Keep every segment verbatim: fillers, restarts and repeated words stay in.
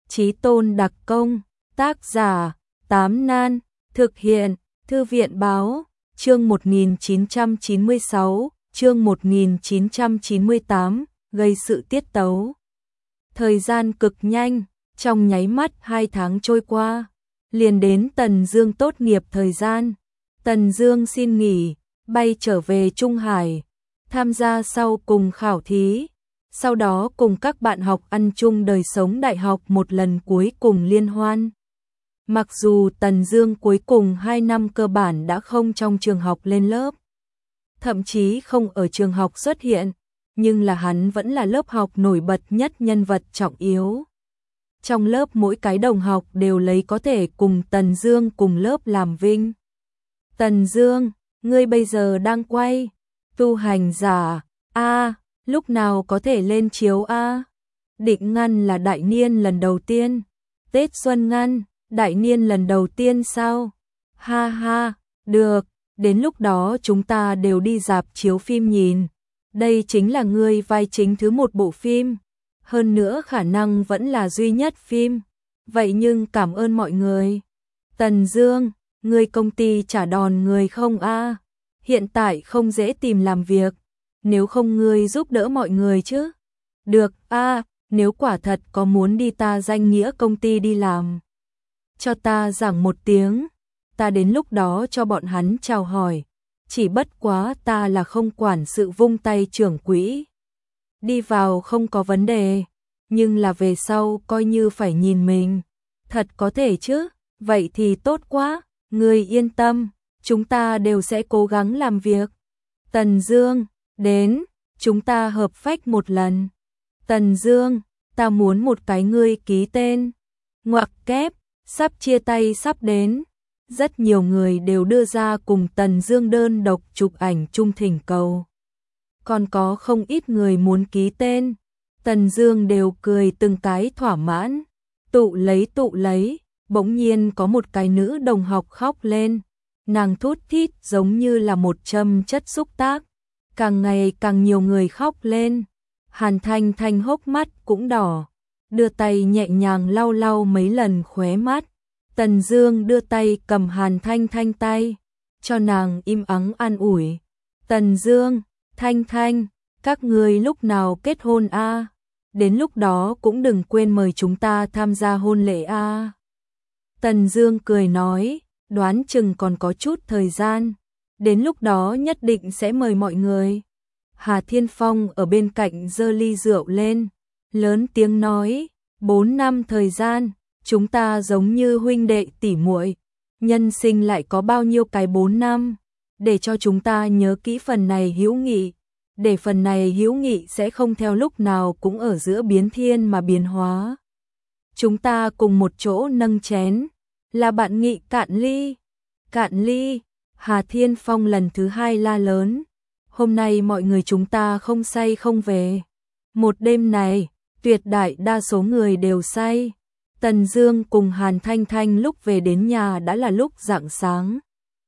Chí tôn đặc công, tác giả, Tám Nan, thực hiện, Thư viện báo, chương một nghìn chín trăm chín mươi sáu, chương một nghìn chín trăm chín mươi tám, gây sự tiết tấu. Thời gian cực nhanh, trong nháy mắt hai tháng trôi qua, liền đến Tần Dương tốt nghiệp thời gian. Tần Dương xin nghỉ, bay trở về Trung Hải, tham gia sau cùng khảo thí, sau đó cùng các bạn học ăn chung đời sống đại học một lần cuối cùng liên hoan. Mặc dù Tần Dương cuối cùng hai năm cơ bản đã không trong trường học lên lớp, thậm chí không ở trường học xuất hiện, nhưng là hắn vẫn là lớp học nổi bật nhất, nhân vật trọng yếu. Trong lớp mỗi cái đồng học đều lấy có thể cùng Tần Dương cùng lớp làm vinh. Tần Dương, ngươi bây giờ đang quay Tu Hành Giả a, à, lúc nào có thể lên chiếu a? À? Định Ngăn là đại niên lần đầu tiên. Tết Xuân Ngăn, đại niên lần đầu tiên sao? Ha ha, được, đến lúc đó chúng ta đều đi rạp chiếu phim nhìn. Đây chính là ngươi vai chính thứ một bộ phim, hơn nữa khả năng vẫn là duy nhất phim. Vậy nhưng cảm ơn mọi người. Tần Dương, ngươi công ty trả đòn người không a? À? Hiện tại không dễ tìm làm việc, nếu không ngươi giúp đỡ mọi người chứ? Được a, à, nếu quả thật có muốn đi ta danh nghĩa công ty đi làm, cho ta giảng một tiếng, ta đến lúc đó cho bọn hắn chào hỏi. Chỉ bất quá ta là không quản sự, vung tay trưởng quỹ. Đi vào không có vấn đề, nhưng là về sau coi như phải nhìn mình. Thật có thể chứ? Vậy thì tốt quá, ngươi yên tâm, chúng ta đều sẽ cố gắng làm việc. Tần Dương, đến, chúng ta hợp phách một lần. Tần Dương, ta muốn một cái ngươi ký tên. Ngoặc kép, sắp chia tay sắp đến. Rất nhiều người đều đưa ra cùng Tần Dương đơn độc chụp ảnh chung thỉnh cầu. Còn có không ít người muốn ký tên. Tần Dương đều cười từng cái thỏa mãn. Tụ lấy tụ lấy, bỗng nhiên có một cái nữ đồng học khóc lên. Nàng thút thít giống như là một châm chất xúc tác. Càng ngày càng nhiều người khóc lên. Hàn Thanh Thanh hốc mắt cũng đỏ, đưa tay nhẹ nhàng lau lau mấy lần khóe mắt. Tần Dương đưa tay cầm Hàn Thanh Thanh tay, cho nàng im ắng an ủi. Tần Dương, Thanh Thanh, các ngươi lúc nào kết hôn a? À? Đến lúc đó cũng đừng quên mời chúng ta tham gia hôn lễ a. À? Tần Dương cười nói, đoán chừng còn có chút thời gian, đến lúc đó nhất định sẽ mời mọi người. Hà Thiên Phong ở bên cạnh giơ ly rượu lên, lớn tiếng nói, bốn năm thời gian, chúng ta giống như huynh đệ tỷ muội, nhân sinh lại có bao nhiêu cái bốn năm, để cho chúng ta nhớ kỹ phần này hữu nghị, để phần này hữu nghị sẽ không theo lúc nào cũng ở giữa biến thiên mà biến hóa. Chúng ta cùng một chỗ nâng chén, là bạn nghị cạn ly, cạn ly. Hà Thiên Phong lần thứ hai la lớn, hôm nay mọi người chúng ta không say không về. Một đêm này, tuyệt đại đa số người đều say. Tần Dương cùng Hàn Thanh Thanh lúc về đến nhà đã là lúc rạng sáng.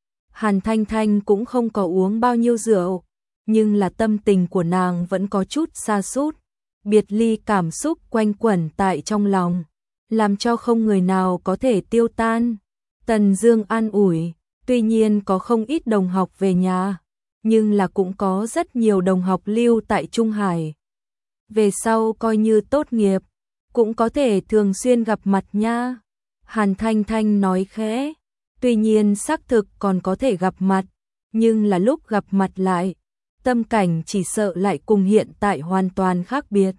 Hàn Thanh Thanh cũng không có uống bao nhiêu rượu, nhưng là tâm tình của nàng vẫn có chút sa sút, biệt ly cảm xúc quanh quẩn tại trong lòng, làm cho không người nào có thể tiêu tan. Tần Dương an ủi, tuy nhiên có không ít đồng học về nhà, nhưng là cũng có rất nhiều đồng học lưu tại Trung Hải. Về sau coi như tốt nghiệp, cũng có thể thường xuyên gặp mặt nha. Hàn Thanh Thanh nói khẽ, tuy nhiên xác thực còn có thể gặp mặt, nhưng là lúc gặp mặt lại, tâm cảnh chỉ sợ lại cùng hiện tại hoàn toàn khác biệt.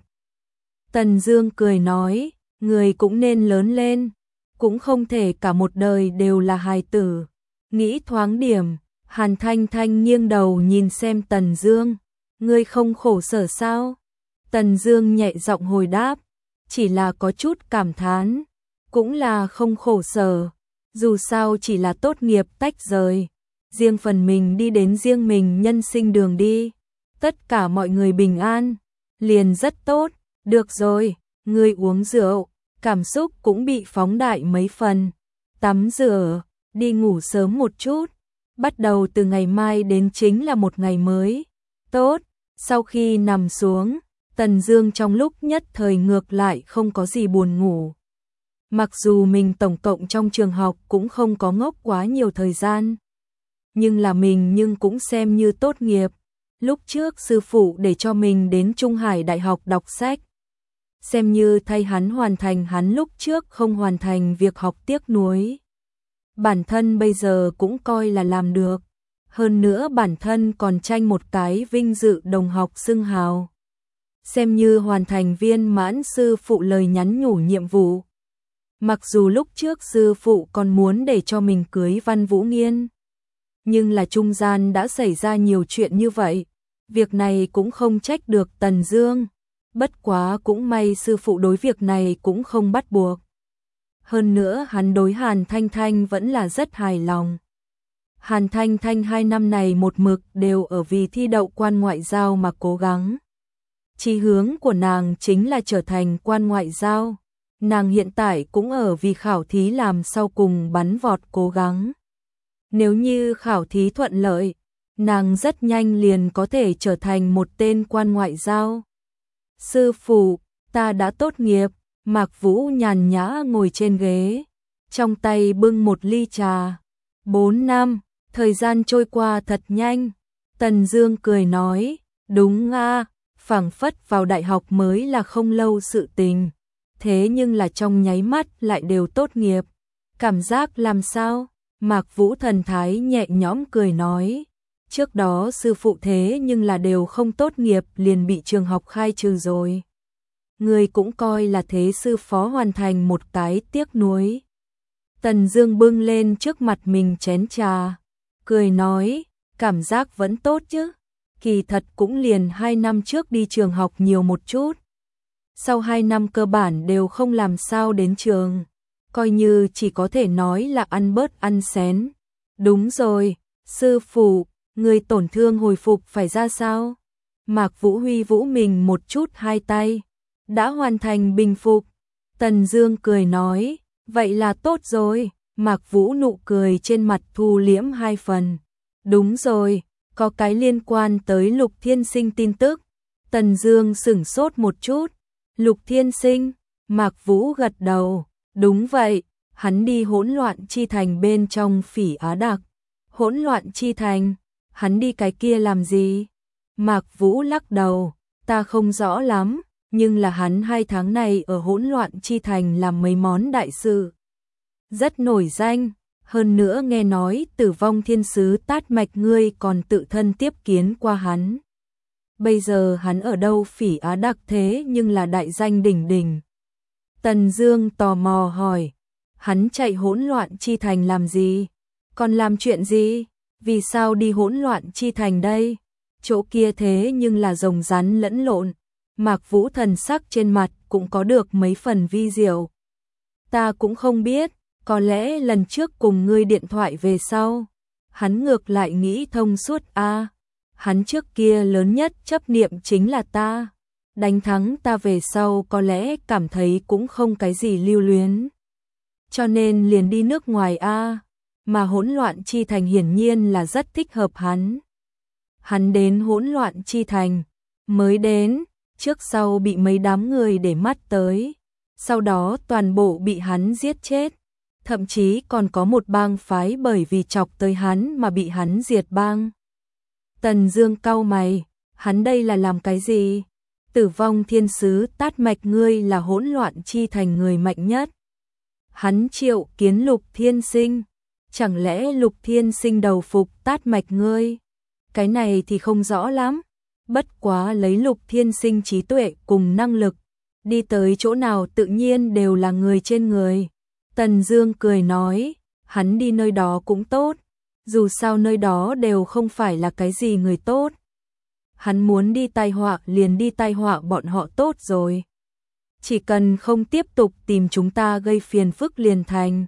Tần Dương cười nói, người cũng nên lớn lên, cũng không thể cả một đời đều là hài tử. Nghĩ thoáng điểm, Hàn Thanh Thanh nghiêng đầu nhìn xem Tần Dương, ngươi không khổ sở sao? Tần Dương nhẹ giọng hồi đáp, chỉ là có chút cảm thán, cũng là không khổ sở, dù sao chỉ là tốt nghiệp tách rời, riêng phần mình đi đến riêng mình nhân sinh đường đi, tất cả mọi người bình an, liền rất tốt. Được rồi, ngươi uống rượu, cảm xúc cũng bị phóng đại mấy phần, tắm rửa, đi ngủ sớm một chút, bắt đầu từ ngày mai đến chính là một ngày mới. Tốt, sau khi nằm xuống, Tần Dương trong lúc nhất thời ngược lại không có gì buồn ngủ. Mặc dù mình tổng cộng trong trường học cũng không có ngốc quá nhiều thời gian, nhưng là mình nhưng cũng xem như tốt nghiệp. Lúc trước sư phụ để cho mình đến Trung Hải Đại học đọc sách, xem như thay hắn hoàn thành hắn lúc trước không hoàn thành việc học tiếc nuối. Bản thân bây giờ cũng coi là làm được, hơn nữa bản thân còn tranh một cái vinh dự đồng học xưng hào. Xem như hoàn thành viên mãn sư phụ lời nhắn nhủ nhiệm vụ. Mặc dù lúc trước sư phụ còn muốn để cho mình cưới Văn Vũ Nghiên, nhưng là trung gian đã xảy ra nhiều chuyện như vậy, việc này cũng không trách được Tần Dương, bất quá cũng may sư phụ đối việc này cũng không bắt buộc. Hơn nữa hắn đối Hàn Thanh Thanh vẫn là rất hài lòng. Hàn Thanh Thanh hai năm này một mực đều ở vì thi đậu quan ngoại giao mà cố gắng. Chí hướng của nàng chính là trở thành quan ngoại giao. Nàng hiện tại cũng ở vì khảo thí làm sau cùng bắn vọt cố gắng. Nếu như khảo thí thuận lợi, nàng rất nhanh liền có thể trở thành một tên quan ngoại giao. Sư phụ, ta đã tốt nghiệp. Mạc Vũ nhàn nhã ngồi trên ghế, trong tay bưng một ly trà. Bốn năm, thời gian trôi qua thật nhanh. Tần Dương cười nói, đúng a, phảng phất vào đại học mới là không lâu sự tình. Thế nhưng là trong nháy mắt lại đều tốt nghiệp. Cảm giác làm sao? Mạc Vũ thần thái nhẹ nhõm cười nói, trước đó sư phụ thế nhưng là đều không tốt nghiệp liền bị trường học khai trừ rồi. Người cũng coi là thế sư phó hoàn thành một cái tiếc nuối. Tần Dương bưng lên trước mặt mình chén trà, cười nói, cảm giác vẫn tốt chứ. Kỳ thật cũng liền hai năm trước đi trường học nhiều một chút. Sau hai năm cơ bản đều không làm sao đến trường, coi như chỉ có thể nói là ăn bớt ăn xén. Đúng rồi, sư phụ, người tổn thương hồi phục phải ra sao? Mạc Vũ huy vũ mình một chút hai tay. Đã hoàn thành bình phục. Tần Dương cười nói, vậy là tốt rồi. Mạc Vũ nụ cười trên mặt thu liễm hai phần. Đúng rồi, có cái liên quan tới Lục Thiên Sinh tin tức. Tần Dương sững sốt một chút. Lục Thiên Sinh? Mạc Vũ gật đầu. Đúng vậy, hắn đi hỗn loạn chi thành bên trong Phỉ Á Đặc. Hỗn loạn chi thành? Hắn đi cái kia làm gì? Mạc Vũ lắc đầu, ta không rõ lắm. Nhưng là hắn hai tháng này ở hỗn loạn chi thành làm mấy món đại sự. Rất nổi danh, hơn nữa nghe nói Tử Vong Thiên Sứ Tát Mạch ngươi còn tự thân tiếp kiến qua hắn. Bây giờ hắn ở đâu Phỉ Á Đặc thế nhưng là đại danh đỉnh đỉnh. Tần Dương tò mò hỏi, hắn chạy hỗn loạn chi thành làm gì? Còn làm chuyện gì? Vì sao đi hỗn loạn chi thành đây? Chỗ kia thế nhưng là rồng rắn lẫn lộn. Mạc Vũ thần sắc trên mặt cũng có được mấy phần vi diệu. Ta cũng không biết, có lẽ lần trước cùng ngươi điện thoại về sau, hắn ngược lại nghĩ thông suốt a. À, hắn trước kia lớn nhất chấp niệm chính là ta, đánh thắng ta về sau có lẽ cảm thấy cũng không cái gì lưu luyến. Cho nên liền đi nước ngoài a, à, mà hỗn loạn chi thành hiển nhiên là rất thích hợp hắn. Hắn đến hỗn loạn chi thành, mới đến trước sau bị mấy đám người để mắt tới, sau đó toàn bộ bị hắn giết chết, thậm chí còn có một bang phái bởi vì chọc tới hắn mà bị hắn diệt bang. Tần Dương cau mày, hắn đây là làm cái gì? Tử Vong Thiên Sứ Tát Mạch ngươi là hỗn loạn chi thành người mạnh nhất. Hắn triệu kiến Lục Thiên Sinh, chẳng lẽ Lục Thiên Sinh đầu phục Tát Mạch ngươi? Cái này thì không rõ lắm. Bất quá lấy Lục Thiên Sinh trí tuệ cùng năng lực, đi tới chỗ nào tự nhiên đều là người trên người. Tần Dương cười nói, hắn đi nơi đó cũng tốt, dù sao nơi đó đều không phải là cái gì người tốt. Hắn muốn đi tai họa liền đi tai họa bọn họ tốt rồi. Chỉ cần không tiếp tục tìm chúng ta gây phiền phức liền thành.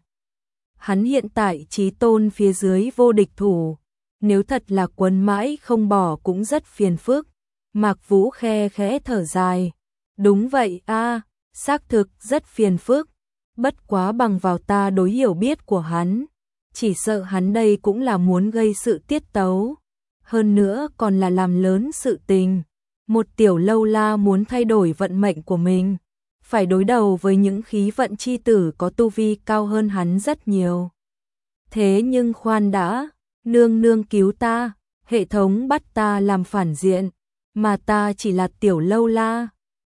Hắn hiện tại chí tôn phía dưới vô địch thủ, nếu thật là quấn mãi không bỏ cũng rất phiền phức. Mạc Vũ khe khẽ thở dài. Đúng vậy a, à, xác thực rất phiền phức. Bất quá bằng vào ta đối hiểu biết của hắn, chỉ sợ hắn đây cũng là muốn gây sự tiết tấu. Hơn nữa còn là làm lớn sự tình. Một tiểu lâu la muốn thay đổi vận mệnh của mình, phải đối đầu với những khí vận chi tử có tu vi cao hơn hắn rất nhiều. Thế nhưng khoan đã, nương nương cứu ta, hệ thống bắt ta làm phản diện, mà ta chỉ là tiểu lâu la,